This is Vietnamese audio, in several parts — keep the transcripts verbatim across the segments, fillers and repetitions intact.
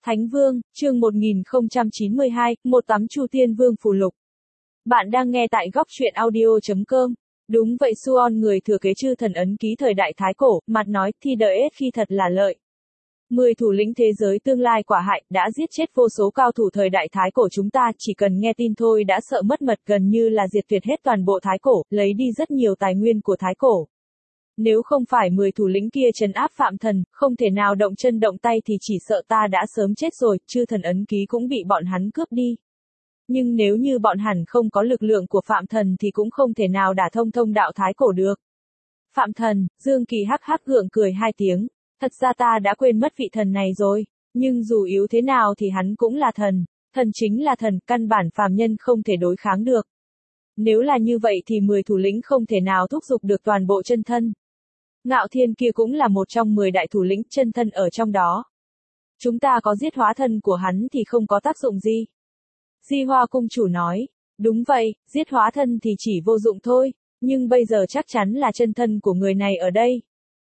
Thánh Vương, chương một nghìn không trăm chín mươi hai, một tấm Chu Tiên Vương phù lục. Bạn đang nghe tại góc truyện audio chấm com. Đúng vậy, Suon người thừa kế chư thần ấn ký thời đại Thái Cổ, mặt nói, thi đợi ết khi thật là lợi. Mười thủ lĩnh thế giới tương lai quả hại, đã giết chết vô số cao thủ thời đại Thái Cổ chúng ta, chỉ cần nghe tin thôi đã sợ mất mật, gần như là diệt tuyệt hết toàn bộ Thái Cổ, lấy đi rất nhiều tài nguyên của Thái Cổ. Nếu không phải mười thủ lĩnh kia trấn áp Phạm Thần, không thể nào động chân động tay thì chỉ sợ ta đã sớm chết rồi, chư thần ấn ký cũng bị bọn hắn cướp đi. Nhưng nếu như bọn hắn không có lực lượng của Phạm Thần thì cũng không thể nào đả thông thông đạo Thái Cổ được. Phạm Thần, Dương Kỳ hắc hắc gượng cười hai tiếng, thật ra ta đã quên mất vị thần này rồi, nhưng dù yếu thế nào thì hắn cũng là thần, thần chính là thần, căn bản phàm nhân không thể đối kháng được. Nếu là như vậy thì mười thủ lĩnh không thể nào thúc giục được toàn bộ chân thân. Ngạo Thiên kia cũng là một trong mười đại thủ lĩnh chân thân ở trong đó. Chúng ta có giết hóa thân của hắn thì không có tác dụng gì. Di Hoa cung chủ nói, đúng vậy, giết hóa thân thì chỉ vô dụng thôi, nhưng bây giờ chắc chắn là chân thân của người này ở đây.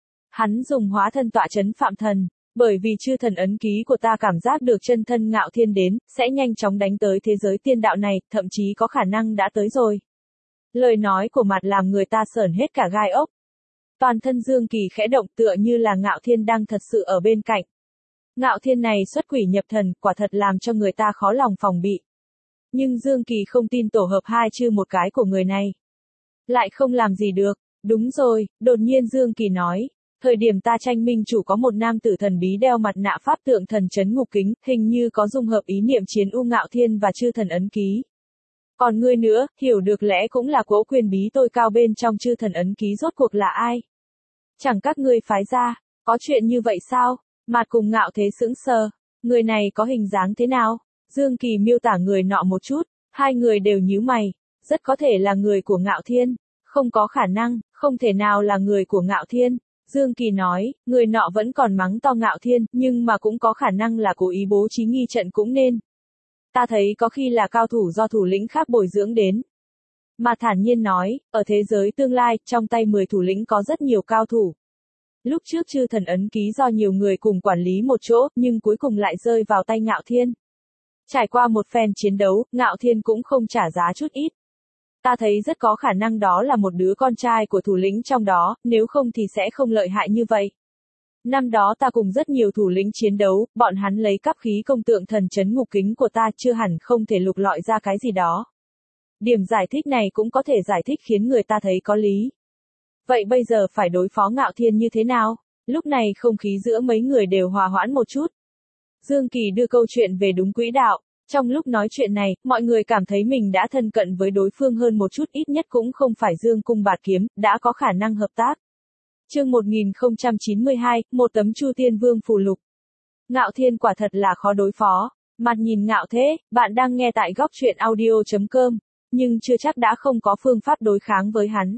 Hắn dùng hóa thân tọa chấn Phạm Thần, bởi vì chư thần ấn ký của ta cảm giác được chân thân Ngạo Thiên đến, sẽ nhanh chóng đánh tới thế giới tiên đạo này, thậm chí có khả năng đã tới rồi. Lời nói của mặt làm người ta sởn hết cả gai ốc. Toàn thân Dương Kỳ khẽ động tựa như là Ngạo Thiên đang thật sự ở bên cạnh. Ngạo Thiên này xuất quỷ nhập thần, quả thật làm cho người ta khó lòng phòng bị. Nhưng Dương Kỳ không tin tổ hợp hai chư một cái của người này. Lại không làm gì được. Đúng rồi, đột nhiên Dương Kỳ nói. Thời điểm ta tranh minh chủ có một nam tử thần bí đeo mặt nạ pháp tượng thần chấn ngục kính, hình như có dung hợp ý niệm chiến u Ngạo Thiên và chư thần ấn ký. Còn ngươi nữa, hiểu được lẽ cũng là cỗ quyền bí tôi cao bên trong chư thần ấn ký rốt cuộc là ai? Chẳng các ngươi phái ra, có chuyện như vậy sao? Mạt cùng Ngạo Thế sững sờ, người này có hình dáng thế nào? Dương Kỳ miêu tả người nọ một chút, hai người đều nhíu mày, rất có thể là người của Ngạo Thiên, không có khả năng, không thể nào là người của Ngạo Thiên. Dương Kỳ nói, người nọ vẫn còn mắng to Ngạo Thiên, nhưng mà cũng có khả năng là cố ý bố trí nghi trận cũng nên. Ta thấy có khi là cao thủ do thủ lĩnh khác bồi dưỡng đến. Mà thản nhiên nói, ở thế giới tương lai, trong tay mười thủ lĩnh có rất nhiều cao thủ. Lúc trước chư thần ấn ký do nhiều người cùng quản lý một chỗ, nhưng cuối cùng lại rơi vào tay Ngạo Thiên. Trải qua một phen chiến đấu, Ngạo Thiên cũng không trả giá chút ít. Ta thấy rất có khả năng đó là một đứa con trai của thủ lĩnh trong đó, nếu không thì sẽ không lợi hại như vậy. Năm đó ta cùng rất nhiều thủ lĩnh chiến đấu, bọn hắn lấy cắp khí công tượng thần chấn ngục kính của ta chưa hẳn không thể lục lọi ra cái gì đó. Điểm giải thích này cũng có thể giải thích khiến người ta thấy có lý. Vậy bây giờ phải đối phó Ngạo Thiên như thế nào? Lúc này không khí giữa mấy người đều hòa hoãn một chút. Dương Kỳ đưa câu chuyện về đúng quỹ đạo. Trong lúc nói chuyện này, mọi người cảm thấy mình đã thân cận với đối phương hơn một chút, ít nhất cũng không phải Dương cung bạt kiếm, đã có khả năng hợp tác. Chương một nghìn không trăm chín mươi hai, một tấm Chu Tiên Vương phù lục. Ngạo Thiên quả thật là khó đối phó. Mặt nhìn Ngạo Thế, bạn đang nghe tại góc truyện audio chấm com, nhưng chưa chắc đã không có phương pháp đối kháng với hắn.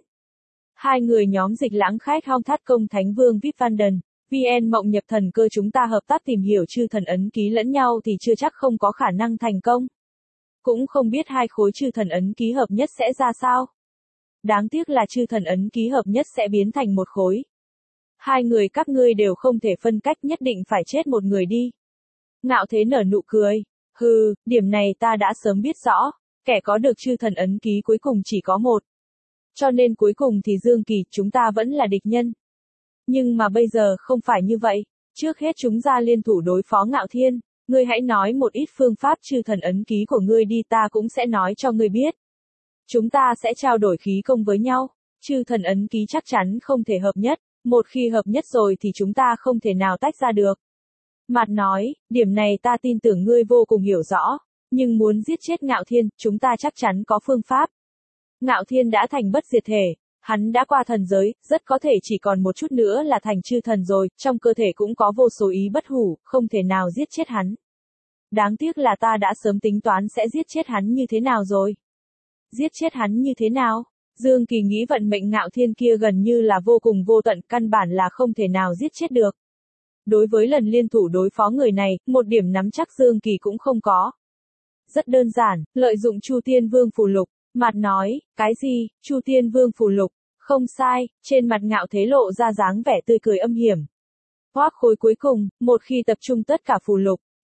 Hai người nhóm Dịch Lãng Khách Hong Thát Công Thánh Vương Vip Van Den, vê en Mộng Nhập Thần Cơ chúng ta hợp tác tìm hiểu chư thần ấn ký lẫn nhau thì chưa chắc không có khả năng thành công. Cũng không biết hai khối chư thần ấn ký hợp nhất sẽ ra sao. Đáng tiếc là chư thần ấn ký hợp nhất sẽ biến thành một khối. Hai người các ngươi đều không thể phân cách, nhất định phải chết một người đi. Ngạo Thế nở nụ cười. Hừ, điểm này ta đã sớm biết rõ. Kẻ có được chư thần ấn ký cuối cùng chỉ có một. Cho nên cuối cùng thì Dương Kỳ, chúng ta vẫn là địch nhân. Nhưng mà bây giờ không phải như vậy. Trước hết chúng ta liên thủ đối phó Ngạo Thiên. Ngươi hãy nói một ít phương pháp chư thần ấn ký của ngươi đi, ta cũng sẽ nói cho ngươi biết. Chúng ta sẽ trao đổi khí công với nhau. Chư thần ấn ký chắc chắn không thể hợp nhất. Một khi hợp nhất rồi thì chúng ta không thể nào tách ra được. Mạt nói, điểm này ta tin tưởng ngươi vô cùng hiểu rõ. Nhưng muốn giết chết Ngạo Thiên, chúng ta chắc chắn có phương pháp. Ngạo Thiên đã thành bất diệt thể. Hắn đã qua thần giới, rất có thể chỉ còn một chút nữa là thành chư thần rồi, trong cơ thể cũng có vô số ý bất hủ, không thể nào giết chết hắn. Đáng tiếc là ta đã sớm tính toán sẽ giết chết hắn như thế nào rồi. Giết chết hắn như thế nào? Dương Kỳ nghĩ vận mệnh Ngạo Thiên kia gần như là vô cùng vô tận, căn bản là không thể nào giết chết được. Đối với lần liên thủ đối phó người này, một điểm nắm chắc Dương Kỳ cũng không có. Rất đơn giản, lợi dụng Chu Tiên Vương phù lục. Mặt nói, cái gì, Chu Tiên Vương phù lục, không sai, trên mặt Ngạo Thế lộ ra dáng vẻ tươi cười âm hiểm. Hoác khối cuối cùng, một khi tập trung tất cả phù lục,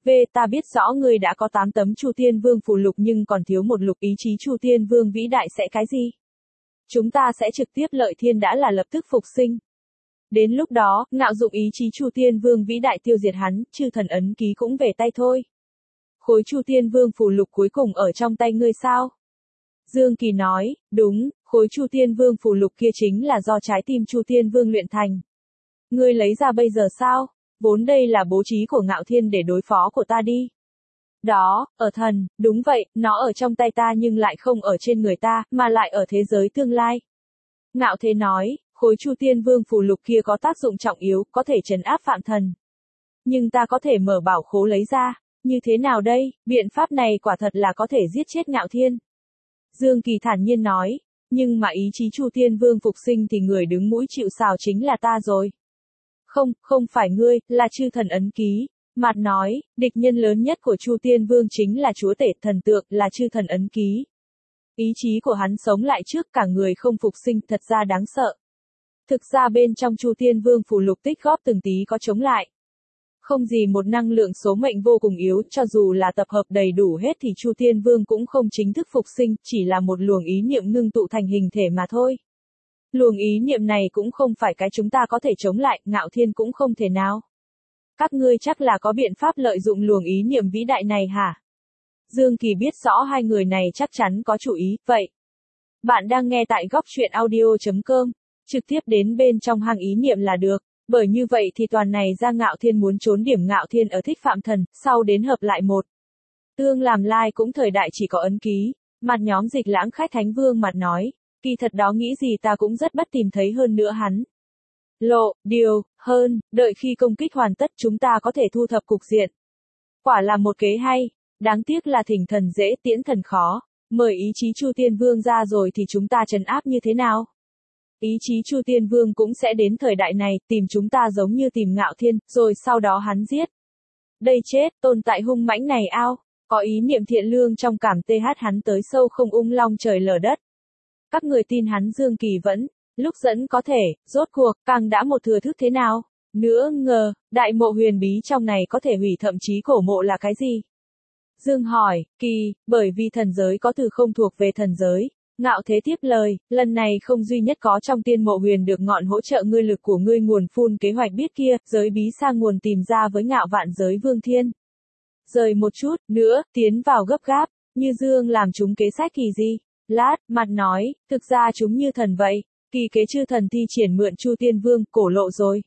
V. Ta biết rõ ngươi đã có tám tấm Chu Tiên Vương phù lục nhưng còn thiếu một lục ý chí Chu Tiên Vương vĩ đại sẽ cái gì? Chúng ta sẽ trực tiếp lợi thiên đã là lập tức phục sinh. Đến lúc đó, ngạo dụng ý chí Chu Tiên Vương vĩ đại tiêu diệt hắn, chư thần ấn ký cũng về tay thôi. Khối Chu Tiên Vương phù lục cuối cùng ở trong tay ngươi sao? Dương Kỳ nói, đúng, khối Chu Tiên Vương phù lục kia chính là do trái tim Chu Tiên Vương luyện thành. Ngươi lấy ra bây giờ sao? Vốn đây là bố trí của Ngạo Thiên để đối phó của ta đi. Đó, ở thần, đúng vậy, nó ở trong tay ta nhưng lại không ở trên người ta, mà lại ở thế giới tương lai. Ngạo Thế nói, khối Chu Tiên Vương phù lục kia có tác dụng trọng yếu, có thể trấn áp phạm thần. Nhưng ta có thể mở bảo khố lấy ra, như thế nào đây, biện pháp này quả thật là có thể giết chết Ngạo Thiên. Dương Kỳ thản nhiên nói, nhưng mà ý chí Chu Tiên Vương phục sinh thì người đứng mũi chịu sào chính là ta rồi. Không, không phải ngươi, là chư thần ấn ký. Mạt nói, địch nhân lớn nhất của Chu Tiên Vương chính là chúa tể thần tượng, là chư thần ấn ký. Ý chí của hắn sống lại trước cả người không phục sinh thật ra đáng sợ. Thực ra bên trong Chu Tiên Vương phù lục tích góp từng tí có chống lại. Không gì một năng lượng số mệnh vô cùng yếu, cho dù là tập hợp đầy đủ hết thì Chu Tiên Vương cũng không chính thức phục sinh, chỉ là một luồng ý niệm ngưng tụ thành hình thể mà thôi. Luồng ý niệm này cũng không phải cái chúng ta có thể chống lại, Ngạo Thiên cũng không thể nào. Các ngươi chắc là có biện pháp lợi dụng luồng ý niệm vĩ đại này hả? Dương Kỳ biết rõ hai người này chắc chắn có chủ ý, vậy. Bạn đang nghe tại góc truyện audio chấm com, trực tiếp đến bên trong hang ý niệm là được, bởi như vậy thì toàn này ra Ngạo Thiên muốn trốn điểm Ngạo Thiên ở thích phạm thần, sau đến hợp lại một. Tương làm lai cũng thời đại chỉ có ấn ký, mặt nhóm dịch lãng khách thánh vương mặt nói, kỳ thật đó nghĩ gì ta cũng rất bất tìm thấy hơn nữa hắn. Lộ, điều, hơn, đợi khi công kích hoàn tất chúng ta có thể thu thập cục diện. Quả là một kế hay, đáng tiếc là thỉnh thần dễ tiễn thần khó, mời ý chí Chu Tiên Vương ra rồi thì chúng ta trấn áp như thế nào? Ý chí Chu Tiên Vương cũng sẽ đến thời đại này, tìm chúng ta giống như tìm Ngạo Thiên, rồi sau đó hắn giết. Đây chết, tồn tại hung mãnh này ao, có ý niệm thiện lương trong cảm th hắn tới sâu không ung long trời lở đất. Các người tin hắn Dương Kỳ vẫn, lúc dẫn có thể, rốt cuộc, càng đã một thừa thức thế nào? Nữa ngờ, đại mộ huyền bí trong này có thể hủy thậm chí cổ mộ là cái gì? Dương hỏi, Kỳ, bởi vì thần giới có từ không thuộc về thần giới. Ngạo Thế tiếp lời, lần này không duy nhất có trong tiên mộ huyền được ngọn hỗ trợ ngươi lực của ngươi nguồn phun kế hoạch biết kia, giới bí xa nguồn tìm ra với ngạo vạn giới vương thiên. Rời một chút, nữa, tiến vào gấp gáp, như Dương làm chúng kế sách kỳ gì? Lát, mặt nói, thực ra chúng như thần vậy, kỳ kế chư thần thi triển mượn Chu Tiên Vương, cổ lộ rồi.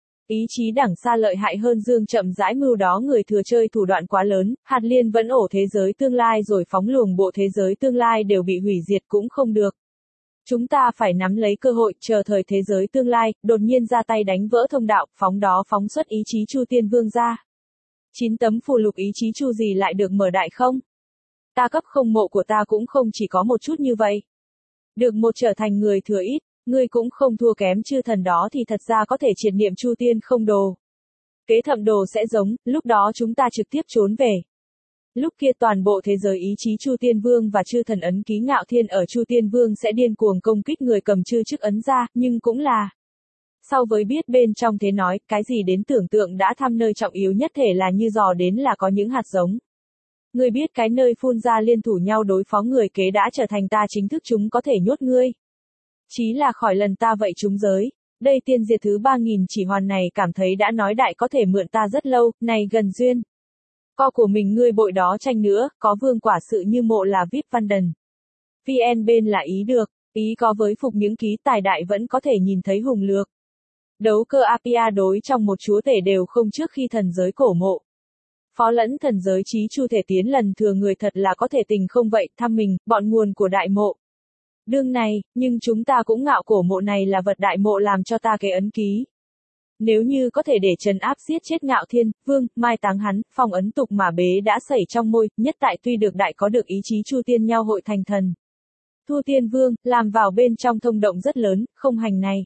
Ý chí đẳng xa lợi hại hơn Dương chậm rãi mưu đó người thừa chơi thủ đoạn quá lớn, hạt liên vẫn ổ thế giới tương lai rồi phóng luồng bộ thế giới tương lai đều bị hủy diệt cũng không được. Chúng ta phải nắm lấy cơ hội, chờ thời thế giới tương lai, đột nhiên ra tay đánh vỡ thông đạo, phóng đó phóng xuất ý chí Chu Tiên Vương ra. Chín tấm phù lục ý chí Chu gì lại được mở đại không? Ta cấp không mộ của ta cũng không chỉ có một chút như vậy. Được một trở thành người thừa ít. Ngươi cũng không thua kém chư thần đó thì thật ra có thể triệt niệm Chu Tiên không đồ. Kế thẩm đồ sẽ giống, lúc đó chúng ta trực tiếp trốn về. Lúc kia toàn bộ thế giới ý chí Chu Tiên Vương và chư thần ấn ký Ngạo Thiên ở Chu Tiên Vương sẽ điên cuồng công kích người cầm chư chức ấn ra, nhưng cũng là. Sau với biết bên trong thế nói, cái gì đến tưởng tượng đã thăm nơi trọng yếu nhất thể là như dò đến là có những hạt giống. Ngươi biết cái nơi phun ra liên thủ nhau đối phó người kế đã trở thành ta chính thức chúng có thể nhốt ngươi. Chí là khỏi lần ta vậy chúng giới, đây tiên diệt thứ ba nghìn chỉ hoàn này cảm thấy đã nói đại có thể mượn ta rất lâu, này gần duyên. Co của mình ngươi bội đó tranh nữa, có vương quả sự như mộ là vip văn đần. vê en bên là ý được, ý có với phục những ký tài đại vẫn có thể nhìn thấy hùng lược. Đấu cơ Apia đối trong một chúa tể đều không trước khi thần giới cổ mộ. Phó lẫn thần giới trí chu thể tiến lần thừa người thật là có thể tình không vậy, thăm mình, bọn nguồn của đại mộ. Đương này, nhưng chúng ta cũng ngạo cổ mộ này là vật đại mộ làm cho ta cái ấn ký. Nếu như có thể để trấn áp giết chết Ngạo Thiên, Vương, mai táng hắn, phong ấn tục mà bế đã xảy trong môi, nhất tại tuy được đại có được ý chí Chu Tiên nhau hội thành thần. Thu Tiên Vương, làm vào bên trong thông động rất lớn, không hành này.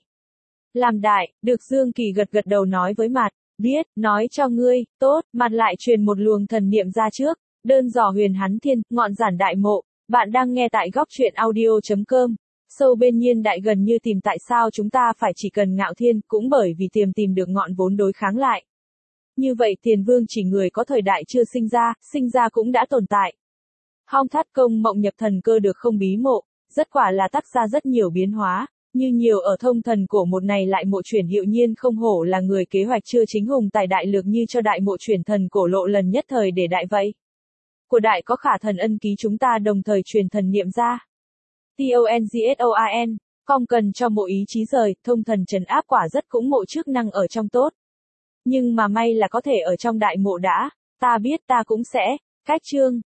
Làm đại, được Dương Kỳ gật gật đầu nói với Mạt, biết, nói cho ngươi, tốt, Mạt lại truyền một luồng thần niệm ra trước, đơn dò huyền hắn thiên, ngọn giản đại mộ. Bạn đang nghe tại góc truyện audio chấm com. Sâu bên nhiên đại gần như tìm tại sao chúng ta phải chỉ cần Ngạo Thiên, cũng bởi vì tìm tìm được ngọn vốn đối kháng lại. Như vậy tiền vương chỉ người có thời đại chưa sinh ra, sinh ra cũng đã tồn tại. Hong thắt công mộng nhập thần cơ được không bí mộ, rất quả là tác ra rất nhiều biến hóa, như nhiều ở thông thần cổ một này lại mộ chuyển hiệu nhiên không hổ là người kế hoạch chưa chính hùng tài đại lược như cho đại mộ chuyển thần cổ lộ lần nhất thời để đại vậy. Của đại có khả thần ân ký chúng ta đồng thời truyền thần niệm ra. TONGSOAN, không cần cho mộ ý chí rời, thông thần trấn áp quả rất cũng mộ chức năng ở trong tốt. Nhưng mà may là có thể ở trong đại mộ đã, ta biết ta cũng sẽ, cách chương.